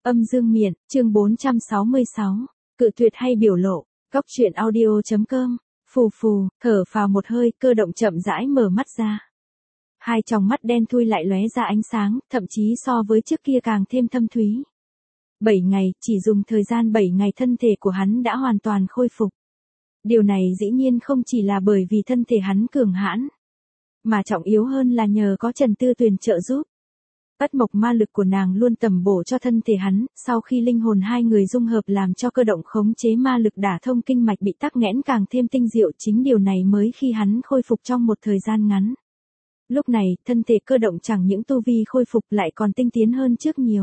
Âm dương miện, chương 466. Cự tuyệt hay biểu lộ. Góc truyện audio.com. Phù phù, thở phào một hơi, Cơ Động chậm rãi mở mắt ra. Hai tròng mắt đen thui lại lóe ra ánh sáng, thậm chí so với trước kia càng thêm thâm thúy. 7 ngày, chỉ dùng thời gian 7 ngày thân thể của hắn đã hoàn toàn khôi phục. Điều này dĩ nhiên không chỉ là bởi vì thân thể hắn cường hãn, mà trọng yếu hơn là nhờ có Trần Tư Tuyền trợ giúp. Ất mộc ma lực của nàng luôn tầm bổ cho thân thể hắn, sau khi linh hồn hai người dung hợp làm cho Cơ Động khống chế ma lực đả thông kinh mạch bị tắc nghẽn càng thêm tinh diệu, chính điều này mới khi hắn khôi phục trong một thời gian ngắn. Lúc này, thân thể Cơ Động chẳng những tu vi khôi phục lại còn tinh tiến hơn trước nhiều.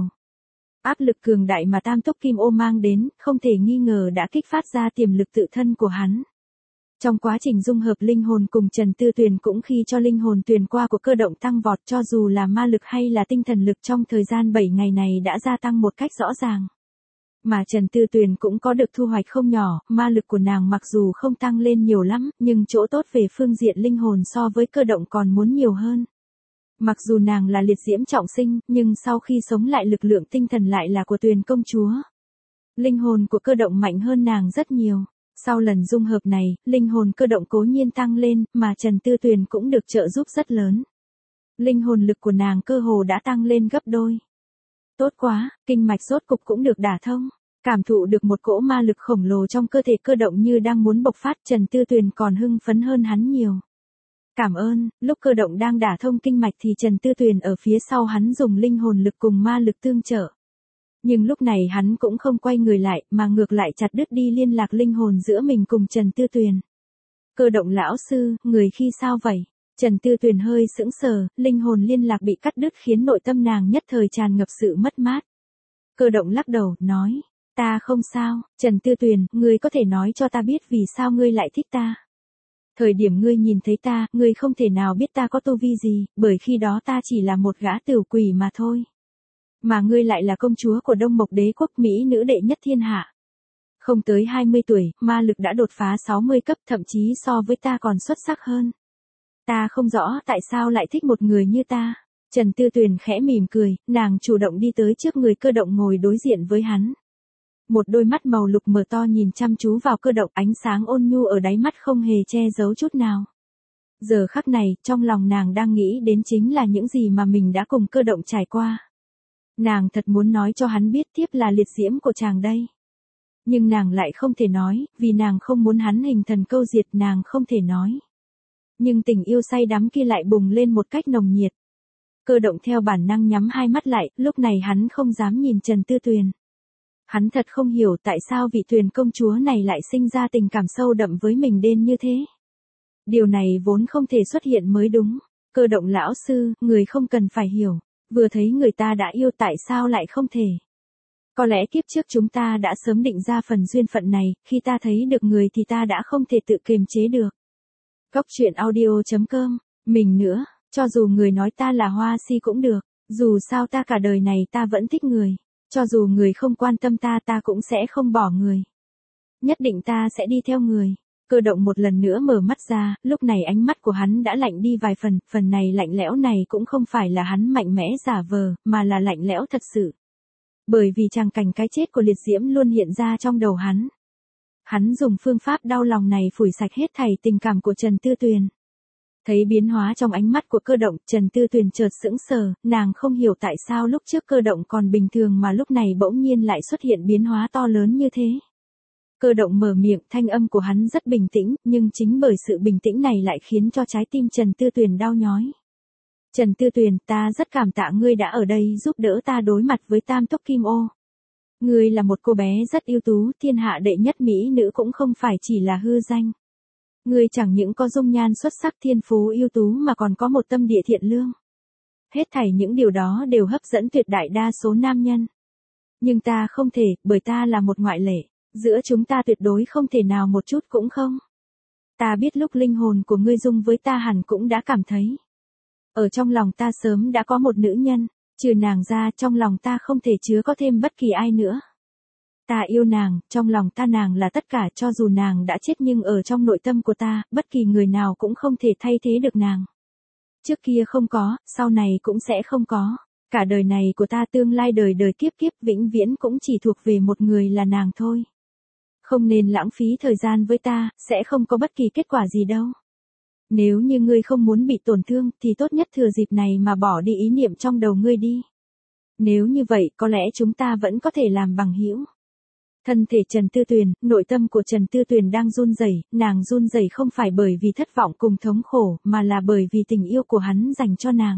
Áp lực cường đại mà Tam Túc Kim Ô mang đến, không thể nghi ngờ đã kích phát ra tiềm lực tự thân của hắn. Trong quá trình dung hợp linh hồn cùng Trần Tư Tuyền cũng khi cho linh hồn tuyền qua của Cơ Động tăng vọt, cho dù là ma lực hay là tinh thần lực trong thời gian 7 ngày này đã gia tăng một cách rõ ràng. Mà Trần Tư Tuyền cũng có được thu hoạch không nhỏ, ma lực của nàng mặc dù không tăng lên nhiều lắm, nhưng chỗ tốt về phương diện linh hồn so với Cơ Động còn muốn nhiều hơn. Mặc dù nàng là liệt diễm trọng sinh, nhưng sau khi sống lại lực lượng tinh thần lại là của Tuyền công chúa. Linh hồn của Cơ Động mạnh hơn nàng rất nhiều. Sau lần dung hợp này, linh hồn Cơ Động cố nhiên tăng lên, mà Trần Tư Tuyền cũng được trợ giúp rất lớn. Linh hồn lực của nàng cơ hồ đã tăng lên gấp đôi. Tốt quá, kinh mạch rốt cục cũng được đả thông. Cảm thụ được một cỗ ma lực khổng lồ trong cơ thể Cơ Động như đang muốn bộc phát, Trần Tư Tuyền còn hưng phấn hơn hắn nhiều. Cảm ơn, lúc Cơ Động đang đả thông kinh mạch thì Trần Tư Tuyền ở phía sau hắn dùng linh hồn lực cùng ma lực tương trợ. Nhưng lúc này hắn cũng không quay người lại, mà ngược lại chặt đứt đi liên lạc linh hồn giữa mình cùng Trần Tư Tuyền. Cơ Động lão sư, người khi sao vậy? Trần Tư Tuyền hơi sững sờ, linh hồn liên lạc bị cắt đứt khiến nội tâm nàng nhất thời tràn ngập sự mất mát. Cơ Động lắc đầu, nói, ta không sao. Trần Tư Tuyền, ngươi có thể nói cho ta biết vì sao ngươi lại thích ta? Thời điểm ngươi nhìn thấy ta, ngươi không thể nào biết ta có tu vi gì, bởi khi đó ta chỉ là một gã tửu quỷ mà thôi. Mà ngươi lại là công chúa của Đông Mộc Đế quốc, mỹ nữ đệ nhất thiên hạ. Không tới 20 tuổi, ma lực đã đột phá 60 cấp, thậm chí so với ta còn xuất sắc hơn. Ta không rõ tại sao lại thích một người như ta. Trần Tư Tuyền khẽ mỉm cười, nàng chủ động đi tới trước người Cơ Động ngồi đối diện với hắn. Một đôi mắt màu lục mở to nhìn chăm chú vào Cơ Động, ánh sáng ôn nhu ở đáy mắt không hề che giấu chút nào. Giờ khắc này, trong lòng nàng đang nghĩ đến chính là những gì mà mình đã cùng Cơ Động trải qua. Nàng thật muốn nói cho hắn biết tiếp là liệt diễm của chàng đây. Nhưng nàng lại không thể nói, vì nàng không muốn hắn hình thần câu diệt, nàng không thể nói. Nhưng tình yêu say đắm kia lại bùng lên một cách nồng nhiệt. Cơ Động theo bản năng nhắm hai mắt lại, lúc này hắn không dám nhìn Trần Tư Tuyền. Hắn thật không hiểu tại sao vị Tuyền công chúa này lại sinh ra tình cảm sâu đậm với mình đến như thế. Điều này vốn không thể xuất hiện mới đúng. Cơ Động lão sư, người không cần phải hiểu. Vừa thấy người ta đã yêu tại sao lại không thể. Có lẽ kiếp trước chúng ta đã sớm định ra phần duyên phận này, khi ta thấy được người thì ta đã không thể tự kiềm chế được. Góc truyện audio.com, mình nữa, cho dù người nói ta là hoa si cũng được, dù sao ta cả đời này ta vẫn thích người, cho dù người không quan tâm ta ta cũng sẽ không bỏ người. Nhất định ta sẽ đi theo người. Cơ Động một lần nữa mở mắt ra, lúc này ánh mắt của hắn đã lạnh đi vài phần, phần này lạnh lẽo này cũng không phải là hắn mạnh mẽ giả vờ, mà là lạnh lẽo thật sự. Bởi vì tràng cảnh cái chết của liệt diễm luôn hiện ra trong đầu hắn. Hắn dùng phương pháp đau lòng này phủi sạch hết thảy tình cảm của Trần Tư Tuyền. Thấy biến hóa trong ánh mắt của Cơ Động, Trần Tư Tuyền chợt sững sờ, nàng không hiểu tại sao lúc trước Cơ Động còn bình thường mà lúc này bỗng nhiên lại xuất hiện biến hóa to lớn như thế. Cơ Động mở miệng, thanh âm của hắn rất bình tĩnh, nhưng chính bởi sự bình tĩnh này lại khiến cho trái tim Trần Tư Tuyền đau nhói. Trần Tư Tuyền, ta rất cảm tạ ngươi đã ở đây giúp đỡ ta đối mặt với Tam Túc Kim Ô. Ngươi là một cô bé rất ưu tú, thiên hạ đệ nhất mỹ nữ cũng không phải chỉ là hư danh. Ngươi chẳng những có dung nhan xuất sắc, thiên phú ưu tú mà còn có một tâm địa thiện lương. Hết thảy những điều đó đều hấp dẫn tuyệt đại đa số nam nhân. Nhưng ta không thể, bởi ta là một ngoại lệ. Giữa chúng ta tuyệt đối không thể nào một chút cũng không. Ta biết lúc linh hồn của ngươi dung với ta hẳn cũng đã cảm thấy. Ở trong lòng ta sớm đã có một nữ nhân, trừ nàng ra trong lòng ta không thể chứa có thêm bất kỳ ai nữa. Ta yêu nàng, trong lòng ta nàng là tất cả, cho dù nàng đã chết nhưng ở trong nội tâm của ta, bất kỳ người nào cũng không thể thay thế được nàng. Trước kia không có, sau này cũng sẽ không có. Cả đời này của ta tương lai đời đời kiếp kiếp vĩnh viễn cũng chỉ thuộc về một người là nàng thôi. Không nên lãng phí thời gian với ta, sẽ không có bất kỳ kết quả gì đâu. Nếu như ngươi không muốn bị tổn thương thì tốt nhất thừa dịp này mà bỏ đi ý niệm trong đầu ngươi đi. Nếu như vậy có lẽ chúng ta vẫn có thể làm bằng hữu. Thân thể Trần Tư Tuyền, nội tâm của Trần Tư Tuyền đang run rẩy, nàng run rẩy không phải bởi vì thất vọng cùng thống khổ, mà là bởi vì tình yêu của hắn dành cho nàng.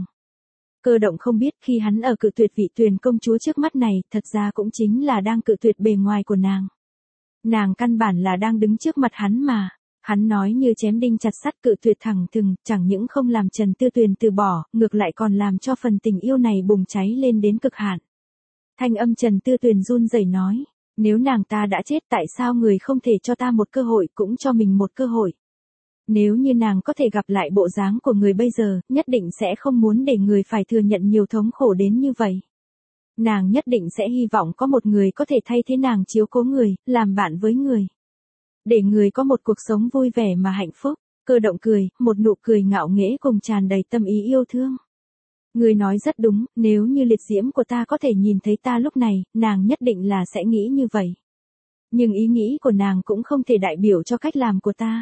Cơ động không biết khi hắn ở cự tuyệt vị Tuyền công chúa trước mắt này, thật ra cũng chính là đang cự tuyệt bề ngoài của nàng. Nàng căn bản là đang đứng trước mặt hắn mà. Hắn nói như chém đinh chặt sắt cự tuyệt thẳng thừng, chẳng những không làm Trần Tư Tuyền từ bỏ, ngược lại còn làm cho phần tình yêu này bùng cháy lên đến cực hạn. Thanh âm Trần Tư Tuyền run rẩy nói, nếu nàng ta đã chết tại sao người không thể cho ta một cơ hội cũng cho mình một cơ hội. Nếu như nàng có thể gặp lại bộ dáng của người bây giờ, nhất định sẽ không muốn để người phải thừa nhận nhiều thống khổ đến như vậy. Nàng nhất định sẽ hy vọng có một người có thể thay thế nàng chiếu cố người, làm bạn với người. Để người có một cuộc sống vui vẻ mà hạnh phúc. Cơ động cười, một nụ cười ngạo nghễ cùng tràn đầy tâm ý yêu thương. Người nói rất đúng, nếu như liệt diễm của ta có thể nhìn thấy ta lúc này, nàng nhất định là sẽ nghĩ như vậy. Nhưng ý nghĩ của nàng cũng không thể đại biểu cho cách làm của ta.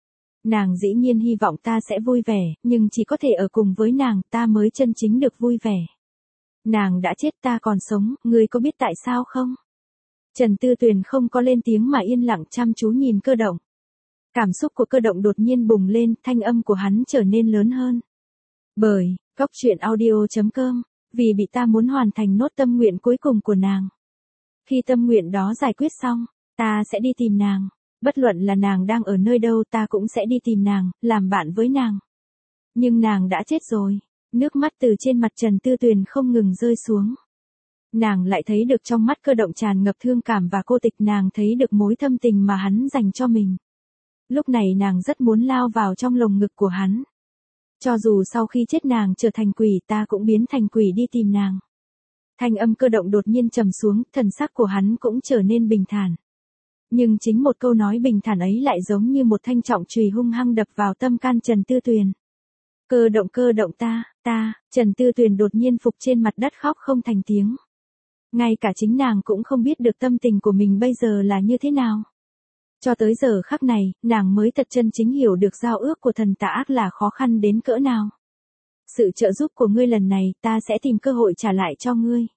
Nàng dĩ nhiên hy vọng ta sẽ vui vẻ, nhưng chỉ có thể ở cùng với nàng ta mới chân chính được vui vẻ. Nàng đã chết ta còn sống, ngươi có biết tại sao không? Trần Tư Tuyền không có lên tiếng mà yên lặng chăm chú nhìn cơ động. Cảm xúc của cơ động đột nhiên bùng lên, thanh âm của hắn trở nên lớn hơn. Bởi, Goctruyện.audio.com, vì bị ta muốn hoàn thành nốt tâm nguyện cuối cùng của nàng. Khi tâm nguyện đó giải quyết xong, ta sẽ đi tìm nàng. Bất luận là nàng đang ở nơi đâu ta cũng sẽ đi tìm nàng, làm bạn với nàng. Nhưng nàng đã chết rồi. Nước mắt từ trên mặt Trần Tư Tuyền không ngừng rơi xuống. Nàng lại thấy được trong mắt cơ động tràn ngập thương cảm và cô tịch, nàng thấy được mối thâm tình mà hắn dành cho mình. Lúc này nàng rất muốn lao vào trong lồng ngực của hắn. Cho dù sau khi chết nàng trở thành quỷ ta cũng biến thành quỷ đi tìm nàng. Thanh âm cơ động đột nhiên trầm xuống, thần sắc của hắn cũng trở nên bình thản. Nhưng chính một câu nói bình thản ấy lại giống như một thanh trọng chùy hung hăng đập vào tâm can Trần Tư Tuyền. Cơ động ta, Trần Tư Tuyền đột nhiên phục trên mặt đất khóc không thành tiếng. Ngay cả chính nàng cũng không biết được tâm tình của mình bây giờ là như thế nào. Cho tới giờ khắc này, nàng mới thật chân chính hiểu được giao ước của thần tà ác là khó khăn đến cỡ nào. Sự trợ giúp của ngươi lần này, ta sẽ tìm cơ hội trả lại cho ngươi.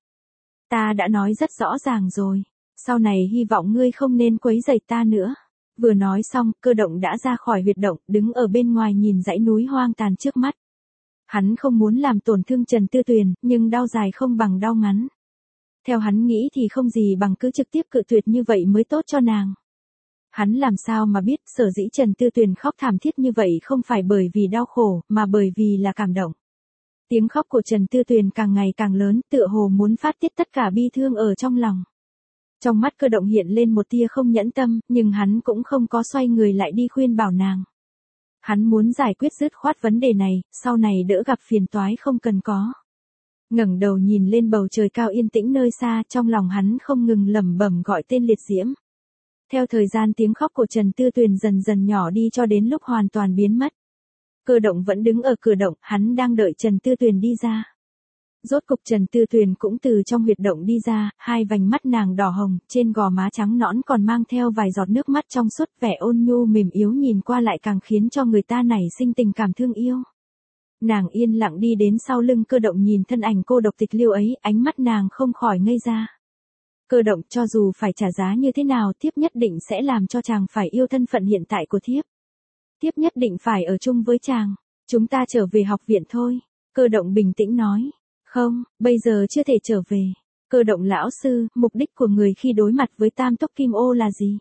Ta đã nói rất rõ ràng rồi, sau này hy vọng ngươi không nên quấy rầy ta nữa. Vừa nói xong, cơ động đã ra khỏi huyệt động, đứng ở bên ngoài nhìn dãy núi hoang tàn trước mắt. Hắn không muốn làm tổn thương Trần Tư Tuyền, nhưng đau dài không bằng đau ngắn. Theo hắn nghĩ thì không gì bằng cứ trực tiếp cự tuyệt như vậy mới tốt cho nàng. Hắn làm sao mà biết sở dĩ Trần Tư Tuyền khóc thảm thiết như vậy không phải bởi vì đau khổ, mà bởi vì là cảm động. Tiếng khóc của Trần Tư Tuyền càng ngày càng lớn, tựa hồ muốn phát tiết tất cả bi thương ở trong lòng. Trong mắt cơ động hiện lên một tia không nhẫn tâm, nhưng hắn cũng không có xoay người lại đi khuyên bảo nàng. Hắn muốn giải quyết dứt khoát vấn đề này, sau này đỡ gặp phiền toái không cần có. Ngẩng đầu nhìn lên bầu trời cao yên tĩnh nơi xa, trong lòng hắn không ngừng lẩm bẩm gọi tên liệt diễm. Theo thời gian tiếng khóc của Trần Tư Tuyền dần dần nhỏ đi cho đến lúc hoàn toàn biến mất. Cơ động vẫn đứng ở cửa động, hắn đang đợi Trần Tư Tuyền đi ra. Rốt cục Trần Tư Tuyền cũng từ trong huyệt động đi ra, hai vành mắt nàng đỏ hồng, trên gò má trắng nõn còn mang theo vài giọt nước mắt trong suốt, vẻ ôn nhu mềm yếu nhìn qua lại càng khiến cho người ta nảy sinh tình cảm thương yêu. Nàng yên lặng đi đến sau lưng cơ động nhìn thân ảnh cô độc tịch liêu ấy, ánh mắt nàng không khỏi ngây ra. Cơ động cho dù phải trả giá như thế nào thiếp nhất định sẽ làm cho chàng phải yêu thân phận hiện tại của thiếp. Thiếp nhất định phải ở chung với chàng, chúng ta trở về học viện thôi. Cơ động bình tĩnh nói. Không, bây giờ chưa thể trở về. Cơ động lão sư, mục đích của người khi đối mặt với Tam Tốc Kim Ô là gì?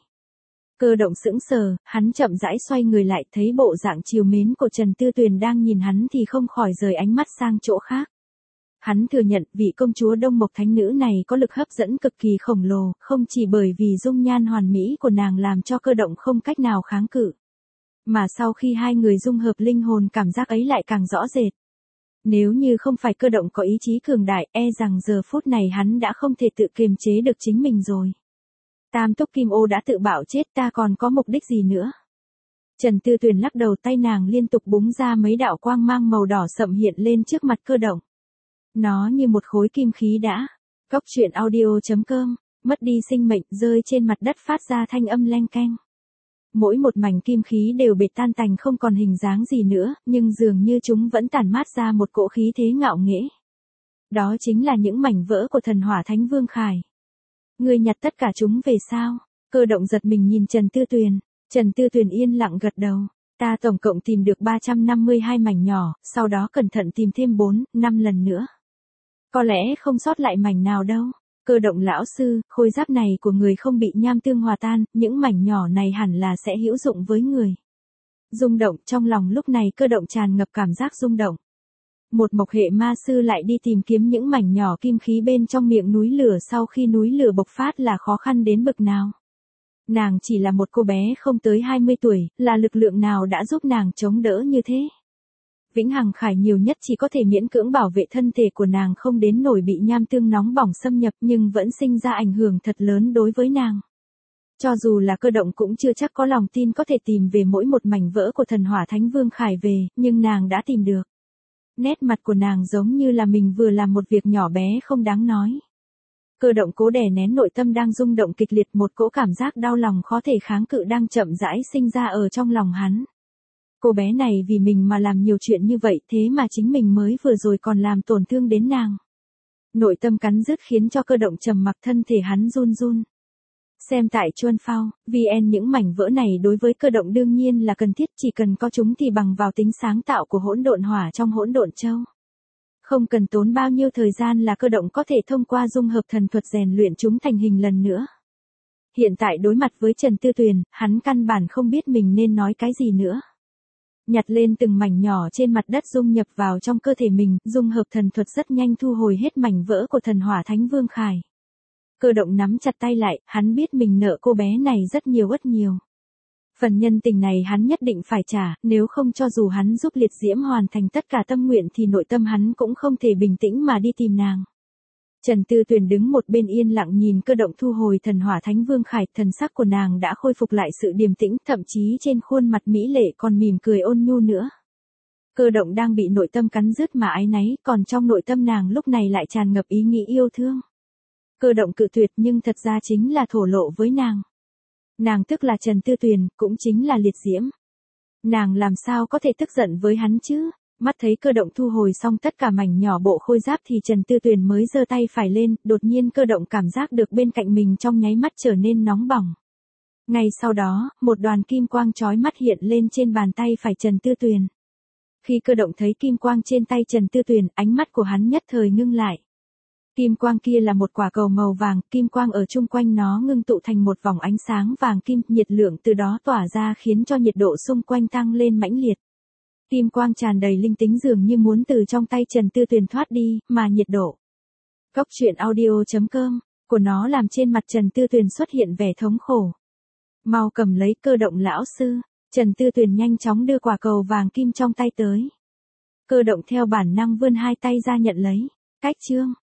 Cơ động sững sờ, hắn chậm rãi xoay người lại thấy bộ dạng trìu mến của Trần Tư Tuyền đang nhìn hắn thì không khỏi rời ánh mắt sang chỗ khác. Hắn thừa nhận vị công chúa Đông Mộc Thánh Nữ này có lực hấp dẫn cực kỳ khổng lồ, không chỉ bởi vì dung nhan hoàn mỹ của nàng làm cho cơ động không cách nào kháng cự. Mà sau khi hai người dung hợp linh hồn cảm giác ấy lại càng rõ rệt. Nếu như không phải cơ động có ý chí cường đại, e rằng giờ phút này hắn đã không thể tự kiềm chế được chính mình rồi. Tam Tốc Kim Ô đã tự bạo chết, ta còn có mục đích gì nữa? Trần Tư Tuyền lắc đầu, tay nàng liên tục búng ra mấy đạo quang mang màu đỏ sậm hiện lên trước mặt cơ động. Nó như một khối kim khí đã. Cóc truyện audio.com, mất đi sinh mệnh, rơi trên mặt đất phát ra thanh âm leng keng. Mỗi một mảnh kim khí đều bệt tan tành không còn hình dáng gì nữa, nhưng dường như chúng vẫn tản mát ra một cỗ khí thế ngạo nghễ. Đó chính là những mảnh vỡ của thần hỏa thánh vương Khải. Ngươi nhặt tất cả chúng về sao? Cơ động giật mình nhìn Trần Tư Tuyền. Trần Tư Tuyền yên lặng gật đầu. Ta tổng cộng tìm được 352 mảnh nhỏ, sau đó cẩn thận tìm thêm 4, 5 lần nữa. Có lẽ không sót lại mảnh nào đâu. Cơ động lão sư, khôi giáp này của người không bị nham tương hòa tan, những mảnh nhỏ này hẳn là sẽ hữu dụng với người. Rung động, trong lòng lúc này cơ động tràn ngập cảm giác rung động. Một mộc hệ ma sư lại đi tìm kiếm những mảnh nhỏ kim khí bên trong miệng núi lửa sau khi núi lửa bộc phát là khó khăn đến bực nào. Nàng chỉ là một cô bé không tới 20 tuổi, là lực lượng nào đã giúp nàng chống đỡ như thế? Vĩnh Hằng Khải nhiều nhất chỉ có thể miễn cưỡng bảo vệ thân thể của nàng không đến nổi bị nham tương nóng bỏng xâm nhập nhưng vẫn sinh ra ảnh hưởng thật lớn đối với nàng. Cho dù là cơ động cũng chưa chắc có lòng tin có thể tìm về mỗi một mảnh vỡ của thần hỏa thánh vương Khải về, nhưng nàng đã tìm được. Nét mặt của nàng giống như là mình vừa làm một việc nhỏ bé không đáng nói. Cơ động cố đè nén nội tâm đang rung động kịch liệt, một cỗ cảm giác đau lòng khó thể kháng cự đang chậm rãi sinh ra ở trong lòng hắn. Cô bé này vì mình mà làm nhiều chuyện như vậy thế mà chính mình mới vừa rồi còn làm tổn thương đến nàng. Nội tâm cắn rứt khiến cho cơ động trầm mặc, thân thể hắn run run. Xem tại Chuân Phao, VN những mảnh vỡ này đối với cơ động đương nhiên là cần thiết, chỉ cần có chúng thì bằng vào tính sáng tạo của hỗn độn hỏa trong hỗn độn châu. Không cần tốn bao nhiêu thời gian là cơ động có thể thông qua dung hợp thần thuật rèn luyện chúng thành hình lần nữa. Hiện tại đối mặt với Trần Tư Tuyền, hắn căn bản không biết mình nên nói cái gì nữa. Nhặt lên từng mảnh nhỏ trên mặt đất dung nhập vào trong cơ thể mình, dung hợp thần thuật rất nhanh thu hồi hết mảnh vỡ của thần hỏa thánh vương Khải. Cơ động nắm chặt tay lại, hắn biết mình nợ cô bé này rất nhiều. Phần nhân tình này hắn nhất định phải trả, nếu không cho dù hắn giúp Liệt Diễm hoàn thành tất cả tâm nguyện thì nội tâm hắn cũng không thể bình tĩnh mà đi tìm nàng. Trần Tư Tuyền đứng một bên yên lặng nhìn cơ động thu hồi thần hỏa thánh vương Khải, thần sắc của nàng đã khôi phục lại sự điềm tĩnh, thậm chí trên khuôn mặt mỹ lệ còn mỉm cười ôn nhu nữa. Cơ động đang bị nội tâm cắn rứt mà áy náy, còn trong nội tâm nàng lúc này lại tràn ngập ý nghĩ yêu thương. Cơ động cự tuyệt nhưng thật ra chính là thổ lộ với nàng. Nàng tức là Trần Tư Tuyền, cũng chính là Liệt Diễm. Nàng làm sao có thể tức giận với hắn chứ? Mắt thấy cơ động thu hồi xong tất cả mảnh nhỏ bộ khôi giáp thì Trần Tư Tuyền mới giơ tay phải lên, đột nhiên cơ động cảm giác được bên cạnh mình trong nháy mắt trở nên nóng bỏng. Ngay sau đó, một đoàn kim quang chói mắt hiện lên trên bàn tay phải Trần Tư Tuyền. Khi cơ động thấy kim quang trên tay Trần Tư Tuyền, ánh mắt của hắn nhất thời ngưng lại. Kim quang kia là một quả cầu màu vàng, kim quang ở chung quanh nó ngưng tụ thành một vòng ánh sáng vàng kim, nhiệt lượng từ đó tỏa ra khiến cho nhiệt độ xung quanh tăng lên mãnh liệt. Kim quang tràn đầy linh tính dường như muốn từ trong tay Trần Tư Tuyền thoát đi, mà nhiệt độ. Cóc truyện audio.com, của nó làm trên mặt Trần Tư Tuyền xuất hiện vẻ thống khổ. Mau cầm lấy, cơ động lão sư. Trần Tư Tuyền nhanh chóng đưa quả cầu vàng kim trong tay tới. Cơ động theo bản năng vươn hai tay ra nhận lấy. Cách chương.